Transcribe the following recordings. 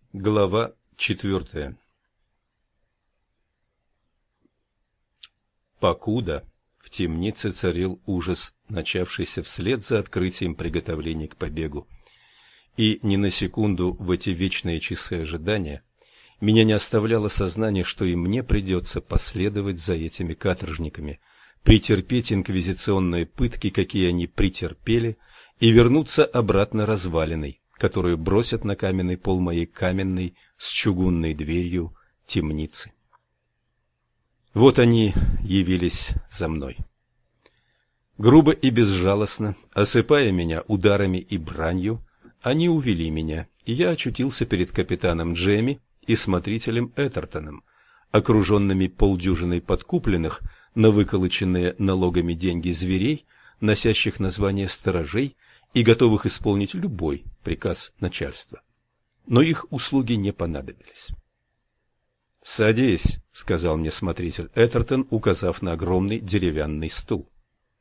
Глава 4. Покуда в темнице царил ужас, начавшийся вслед за открытием приготовлений к побегу. И ни на секунду в эти вечные часы ожидания меня не оставляло сознание, что и мне придется последовать за этими каторжниками, претерпеть инквизиционные пытки, какие они претерпели, и вернуться обратно развалиной, которую бросят на каменный пол моей каменной с чугунной дверью темницы. Вот они явились за мной. Грубо и безжалостно, осыпая меня ударами и бранью, они увели меня, и я очутился перед капитаном Джемми и смотрителем Этертоном, окруженными полдюжиной подкупленных на выколоченные налогами деньги зверей, носящих название сторожей и готовых исполнить любой приказ начальства. Но их услуги не понадобились. «Садись», — сказал мне смотритель Этертон, указав на огромный деревянный стул.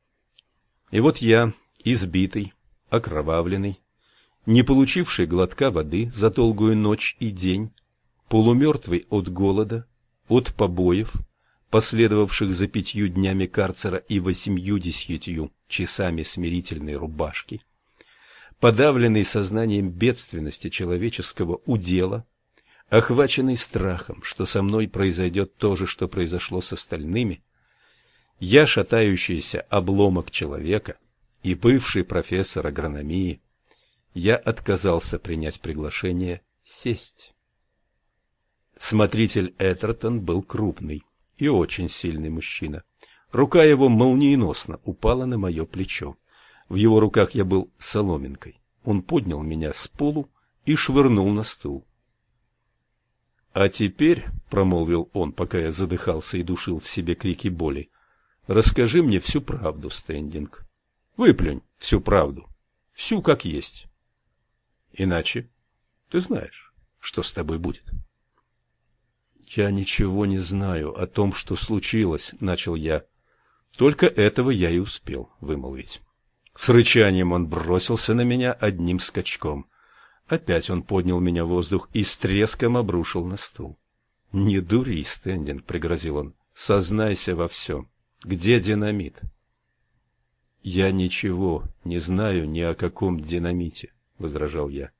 И вот я, избитый, окровавленный, не получивший глотка воды за долгую ночь и день, полумертвый от голода, от побоев, последовавших за 5 днями карцера и 80 часами смирительной рубашки, подавленный сознанием бедственности человеческого удела, охваченный страхом, что со мной произойдет то же, что произошло с остальными, я, шатающийся обломок человека и бывший профессор агрономии, я отказался принять приглашение сесть. Смотритель Этертон был крупный и очень сильный мужчина. Рука его молниеносно упала на мое плечо. В его руках я был соломинкой. Он поднял меня с полу и швырнул на стул. — А теперь, — промолвил он, пока я задыхался и душил в себе крики боли, — расскажи мне всю правду, Стендинг. Выплюнь всю правду, всю как есть. Иначе ты знаешь, что с тобой будет. — Я ничего не знаю о том, что случилось, — начал я. Только этого я и успел вымолвить. С рычанием он бросился на меня одним скачком. Опять он поднял меня в воздух и с треском обрушил на стул. — Не дури, Стендинг, — пригрозил он, — сознайся во всем. Где динамит? — Я ничего не знаю ни о каком динамите, — возражал я.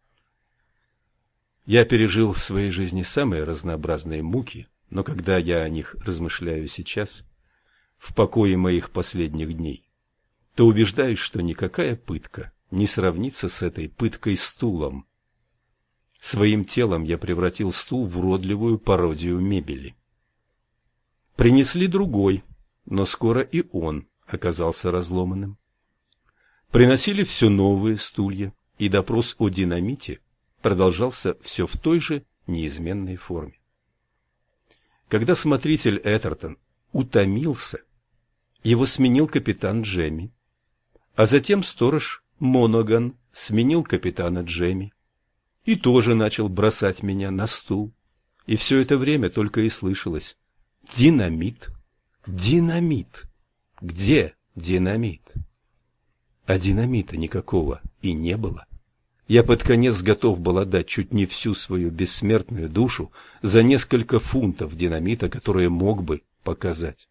Я пережил в своей жизни самые разнообразные муки, но когда я о них размышляю сейчас, в покое моих последних дней, то убеждаюсь, что никакая пытка не сравнится с этой пыткой стулом. Своим телом я превратил стул в уродливую пародию мебели. Принесли другой, но скоро и он оказался разломанным. Приносили все новые стулья, и допрос о динамите продолжался все в той же неизменной форме. Когда смотритель Этертон утомился, его сменил капитан Джемми, а затем сторож Моноган сменил капитана Джемми и тоже начал бросать меня на стул. И все это время только и слышалось: динамит, динамит, где динамит? А динамита никакого и не было. Я под конец готов был отдать чуть не всю свою бессмертную душу за несколько фунтов динамита, которые мог бы показать.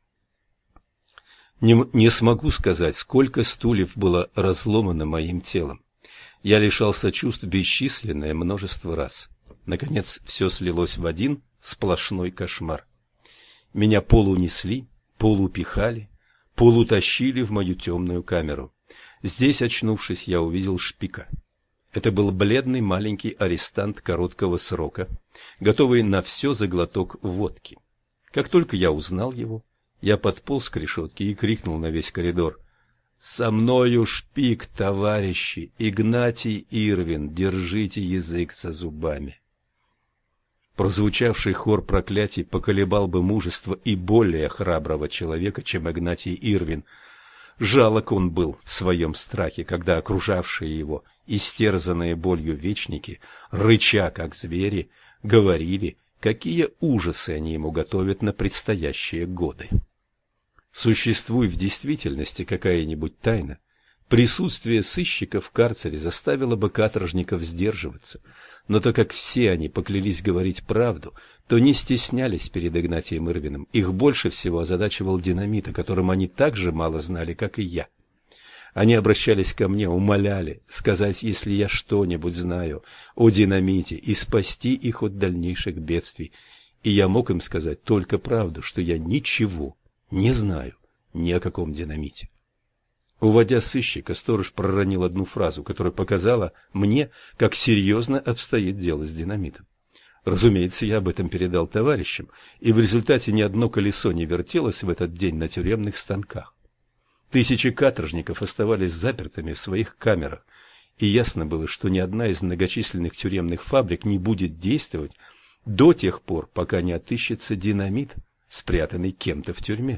Не смогу сказать, сколько стульев было разломано моим телом. Я лишался чувств бесчисленное множество раз. Наконец, все слилось в один сплошной кошмар. Меня полунесли, полупихали, полутащили в мою темную камеру. Здесь, очнувшись, я увидел Шпика. Это был бледный маленький арестант короткого срока, готовый на все за глоток водки. Как только я узнал его, я подполз к решетке и крикнул на весь коридор: «Со мною Шпик, товарищи! Игнатий Ирвин! Держите язык за зубами!» Прозвучавший хор проклятий поколебал бы мужество и более храброго человека, чем Игнатий Ирвин. Жалок он был в своем страхе, когда окружавшие его, истерзанные болью вечники, рыча как звери, говорили, какие ужасы они ему готовят на предстоящие годы. Существует в действительности какая-нибудь тайна, Присутствие сыщиков в карцере заставило бы каторжников сдерживаться, но так как все они поклялись говорить правду, то не стеснялись перед Игнатием Ирвиным. Их больше всего озадачивал динамит, о котором они так же мало знали, как и я. Они обращались ко мне, умоляли сказать, если я что-нибудь знаю о динамите, и спасти их от дальнейших бедствий. И я мог им сказать только правду, что я ничего не знаю ни о каком динамите. Уводя сыщика, сторож проронил одну фразу, которая показала мне, как серьезно обстоит дело с динамитом. Разумеется, я об этом передал товарищам, и в результате ни одно колесо не вертелось в этот день на тюремных станках. Тысячи каторжников оставались запертыми в своих камерах, и ясно было, что ни одна из многочисленных тюремных фабрик не будет действовать до тех пор, пока не отыщется динамит, спрятанный кем-то в тюрьме.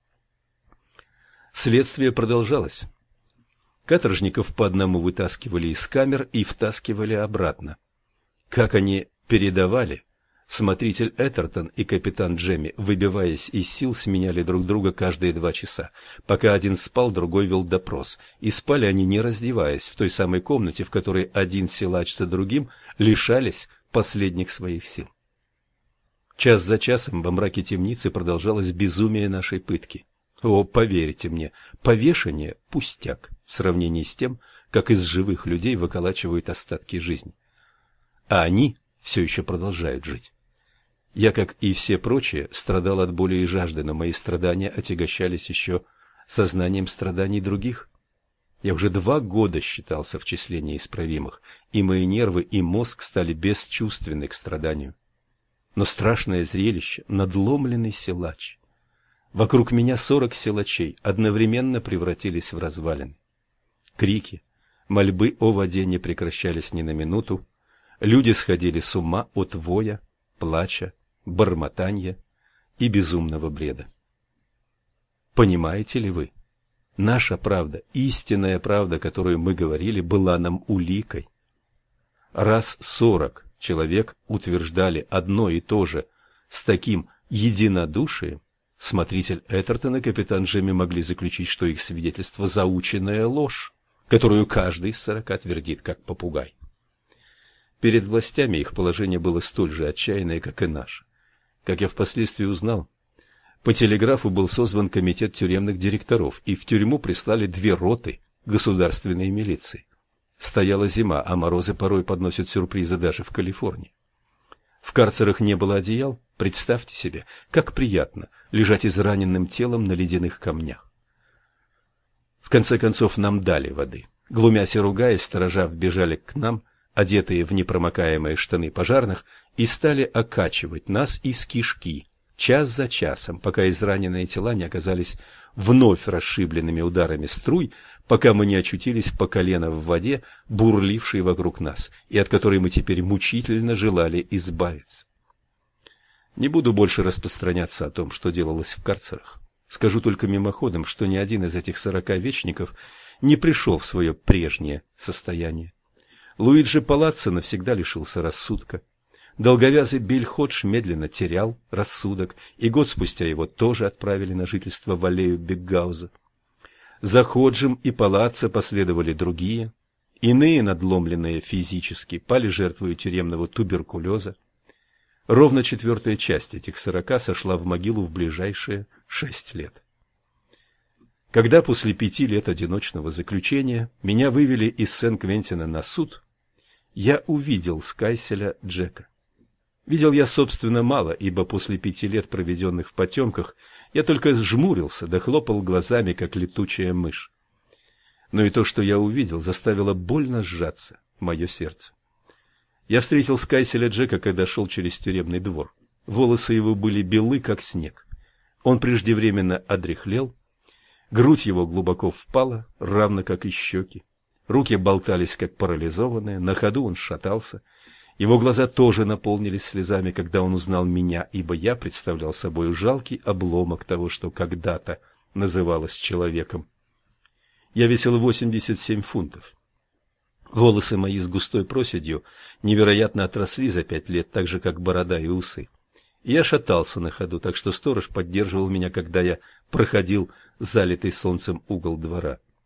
Следствие продолжалось. Каторжников по одному вытаскивали из камер и втаскивали обратно. Как они передавали, смотритель Этертон и капитан Джемми, выбиваясь из сил, сменяли друг друга каждые 2 часа. Пока один спал, другой вел допрос. И спали они, не раздеваясь, в той самой комнате, в которой один силач за другим лишались последних своих сил. Час за часом во мраке темницы продолжалось безумие нашей пытки. О, поверьте мне, повешение – пустяк в сравнении с тем, как из живых людей выколачивают остатки жизни. А они все еще продолжают жить. Я, как и все прочие, страдал от боли и жажды, но мои страдания отягощались еще сознанием страданий других. Я уже 2 года считался в числе неисправимых, и мои нервы и мозг стали бесчувственны к страданию. Но страшное зрелище – надломленный силач. Вокруг меня 40 силачей одновременно превратились в развалины. Крики, мольбы о воде не прекращались ни на минуту. Люди сходили с ума от воя, плача, бормотанья и безумного бреда. Понимаете ли вы? Наша правда, истинная правда, которую мы говорили, была нам уликой. Раз 40 человек утверждали одно и то же с таким единодушием, смотритель Этертон и капитан Джемми могли заключить, что их свидетельство – заученная ложь, которую каждый из 40 твердит, как попугай. Перед властями их положение было столь же отчаянное, как и наше. Как я впоследствии узнал, по телеграфу был созван комитет тюремных директоров, и в тюрьму прислали 2 роты государственной милиции. Стояла зима, а морозы порой подносят сюрпризы даже в Калифорнии. В карцерах не было одеял. Представьте себе, как приятно лежать израненным телом на ледяных камнях. В конце концов нам дали воды. Глумясь и ругаясь, сторожа вбежали к нам, одетые в непромокаемые штаны пожарных, и стали окачивать нас из кишки, час за часом, пока израненные тела не оказались вновь расшибленными ударами струй, пока мы не очутились по колено в воде, бурлившей вокруг нас, и от которой мы теперь мучительно желали избавиться. Не буду больше распространяться о том, что делалось в карцерах. Скажу только мимоходом, что ни один из этих 40 вечников не пришел в свое прежнее состояние. Луиджи Палаццо навсегда лишился рассудка. Долговязый Билл Ходж медленно терял рассудок, и год спустя его тоже отправили на жительство в аллею Биггауза. За Ходжем и Палаццо последовали другие. Иные, надломленные физически, пали жертвой тюремного туберкулеза. Ровно 1/4 часть этих 40 сошла в могилу в ближайшие 6 лет. Когда после 5 лет одиночного заключения меня вывели из Сен-Квентина на суд, я увидел Скайселя Джека. Видел я, собственно, мало, ибо после 5 лет, проведенных в потемках, я только сжмурился да хлопал глазами, как летучая мышь. Но и то, что я увидел, заставило больно сжаться мое сердце. Я встретил Скайселя Джека, когда шел через тюремный двор. Волосы его были белы, как снег. Он преждевременно одряхлел, грудь его глубоко впала, равно как и щеки. Руки болтались, как парализованные, на ходу он шатался. Его глаза тоже наполнились слезами, когда он узнал меня, ибо я представлял собой жалкий обломок того, что когда-то называлось человеком. Я весил 87 фунтов. Волосы мои с густой проседью невероятно отросли за 5 лет, так же, как борода и усы. И я шатался на ходу, так что сторож поддерживал меня, когда я проходил залитый солнцем угол двора.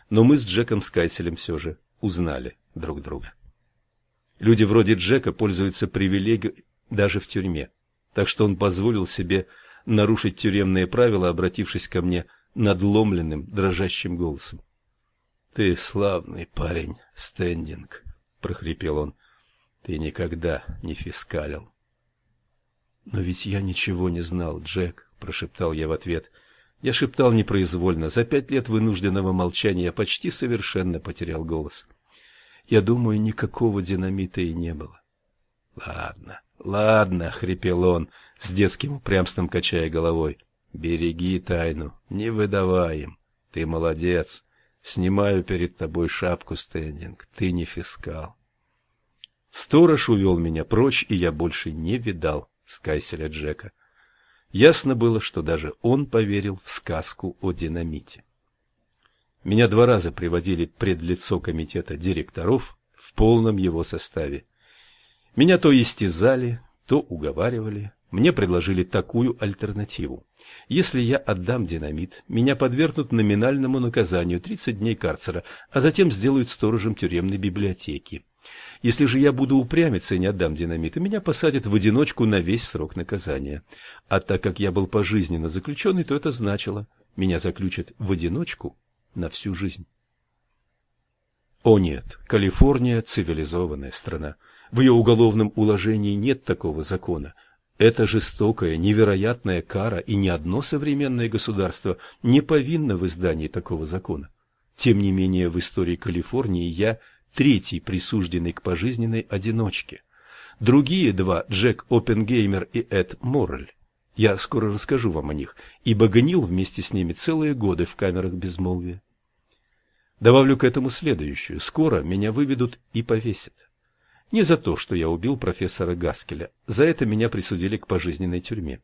Но мы с Джеком Скайселем все же узнали друг друга. Люди вроде Джека пользуются привилегией даже в тюрьме, так что он позволил себе нарушить тюремные правила, обратившись ко мне надломленным, дрожащим голосом. — Ты славный парень, Стендинг, — прохрипел он. — Ты никогда не фискалил. — Но ведь я ничего не знал, Джек, — прошептал я в ответ. Я шептал непроизвольно. За 5 лет вынужденного молчания я почти совершенно потерял голос. Я думаю, никакого динамита и не было. — Ладно, ладно, — хрипел он, с детским упрямством качая головой. — Береги тайну, не выдавай им. Ты молодец. Снимаю перед тобой шапку, Стендинг. Ты не фискал. Сторож увел меня прочь, и я больше не видал Скайселя Джека. Ясно было, что даже он поверил в сказку о динамите. Меня 2 раза приводили пред лицо комитета директоров в полном его составе. Меня то истязали, то уговаривали. Мне предложили такую альтернативу. Если я отдам динамит, меня подвергнут номинальному наказанию 30 дней карцера, а затем сделают сторожем тюремной библиотеки. Если же я буду упрямиться и не отдам динамита, меня посадят в одиночку на весь срок наказания. А так как я был пожизненно заключенный, то это значило, меня заключат в одиночку на всю жизнь. О нет, Калифорния – цивилизованная страна. В ее уголовном уложении нет такого закона. Это жестокая, невероятная кара, и ни одно современное государство не повинно в издании такого закона. Тем не менее, в истории Калифорнии я 3-й присужденный к пожизненной одиночке. Другие 2, Джек Оппенгеймер и Эд Моррель, я скоро расскажу вам о них, ибо гнил вместе с ними целые годы в камерах безмолвия. Добавлю к этому следующую. Скоро меня выведут и повесят. Не за то, что я убил профессора Гаскеля. За это меня присудили к пожизненной тюрьме.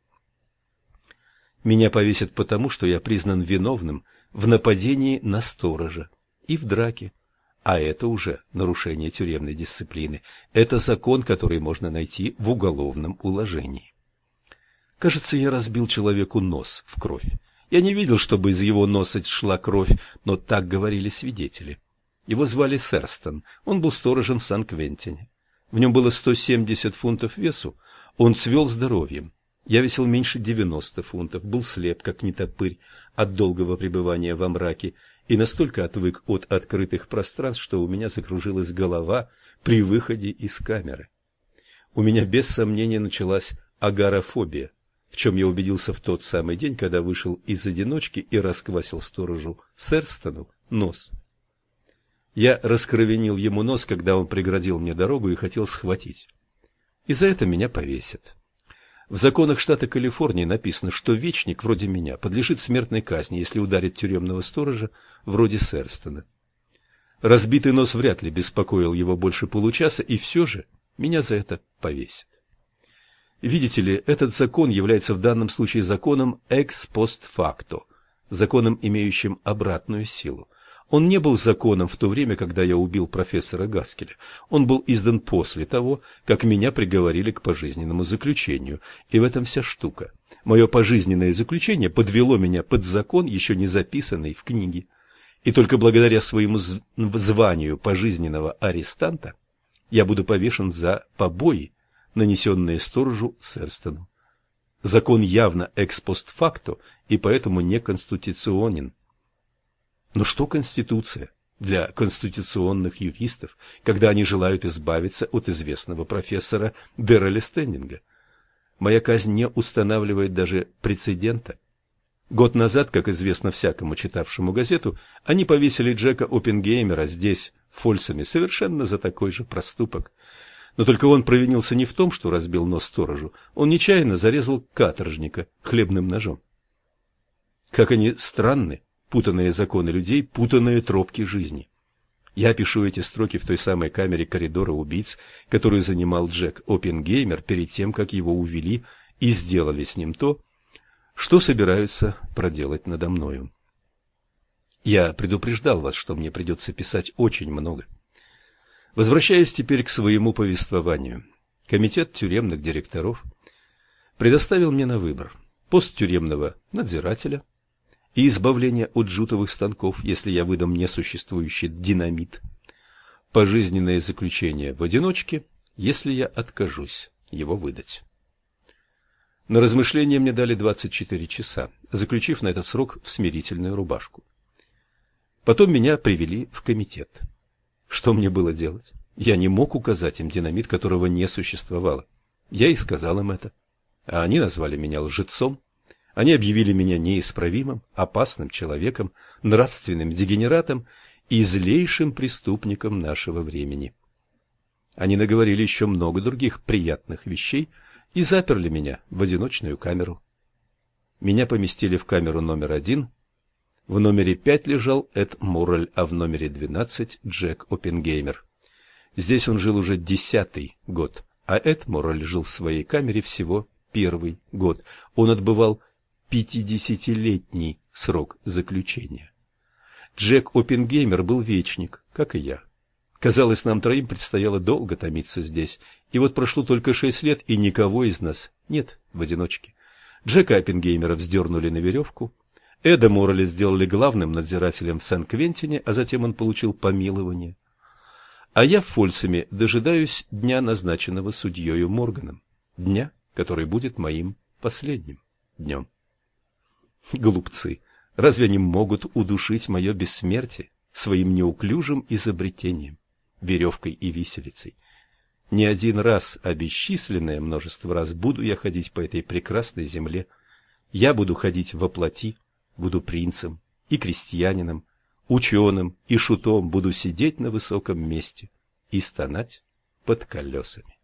Меня повесят потому, что я признан виновным в нападении на сторожа и в драке. А это уже нарушение тюремной дисциплины. Это закон, который можно найти в уголовном уложении. Кажется, я разбил человеку нос в кровь. Я не видел, чтобы из его носа шла кровь, но так говорили свидетели. Его звали Серстон. Он был сторожем в Сан-Квентине. В нем было 170 фунтов весу. Он цвел здоровьем. Я весил меньше 90 фунтов, был слеп, как нетопырь, от долгого пребывания во мраке, и настолько отвык от открытых пространств, что у меня закружилась голова при выходе из камеры. У меня без сомнения началась агорафобия, в чем я убедился в тот самый день, когда вышел из одиночки и расквасил сторожу Серстону нос. Я раскровенил ему нос, когда он преградил мне дорогу и хотел схватить. И за это меня повесят. В законах штата Калифорния написано, что вечник, вроде меня, подлежит смертной казни, если ударит тюремного сторожа, вроде Серстона. Разбитый нос вряд ли беспокоил его больше получаса, и все же меня за это повесят. Видите ли, этот закон является в данном случае законом экс-пост-факто, законом, имеющим обратную силу. Он не был законом в то время, когда я убил профессора Гаскеля. Он был издан после того, как меня приговорили к пожизненному заключению. И в этом вся штука. Мое пожизненное заключение подвело меня под закон, еще не записанный в книге. И только благодаря своему званию пожизненного арестанта я буду повешен за побои, нанесенные сторожу Серстону. Закон явно экс-пост-факто и поэтому неконституционен. Но что Конституция для конституционных юристов, когда они желают избавиться от известного профессора Дерреля Стендинга? Моя казнь не устанавливает даже прецедента. Год назад, как известно всякому читавшему газету, они повесили Джека Оппенгеймера здесь, в Фольсоме, совершенно за такой же проступок. Но только он провинился не в том, что разбил нос сторожу, он нечаянно зарезал каторжника хлебным ножом. Как они странны, путанные законы людей, путанные тропки жизни. Я пишу эти строки в той самой камере коридора убийц, которую занимал Джек Оппенгеймер перед тем, как его увели и сделали с ним то, что собираются проделать надо мною. Я предупреждал вас, что мне придется писать очень много. Возвращаюсь теперь к своему повествованию. Комитет тюремных директоров предоставил мне на выбор пост тюремного надзирателя и избавление от джутовых станков, если я выдам несуществующий динамит. Пожизненное заключение в одиночке, если я откажусь его выдать. На размышление мне дали 24 часа, заключив на этот срок в смирительную рубашку. Потом меня привели в комитет. Что мне было делать? Я не мог указать им динамит, которого не существовало. Я и сказал им это. А они назвали меня лжецом. Они объявили меня неисправимым, опасным человеком, нравственным дегенератом и злейшим преступником нашего времени. Они наговорили еще много других приятных вещей и заперли меня в одиночную камеру. Меня поместили в камеру номер 1. В номере 5 лежал Эд Моррель, а в номере 12 Джек Оппенгеймер. Здесь он жил уже 10-й год, а Эд Моррель жил в своей камере всего 1-й год. Он отбывал 50-летний срок заключения. Джек Оппенгеймер был вечник, как и я. Казалось, нам троим предстояло долго томиться здесь, и вот прошло только 6 лет, и никого из нас нет в одиночке. Джека Оппенгеймера вздернули на веревку, Эда Морреля сделали главным надзирателем в Сан-Квентине, а затем он получил помилование. А я в Фольсоме дожидаюсь дня, назначенного судьею Морганом, дня, который будет моим последним днем. Глупцы! Разве они могут удушить мое бессмертие своим неуклюжим изобретением, веревкой и виселицей? Не один раз, а бесчисленное множество раз буду я ходить по этой прекрасной земле. Я буду ходить во плоти, буду принцем и крестьянином, ученым и шутом, буду сидеть на высоком месте и стонать под колесами.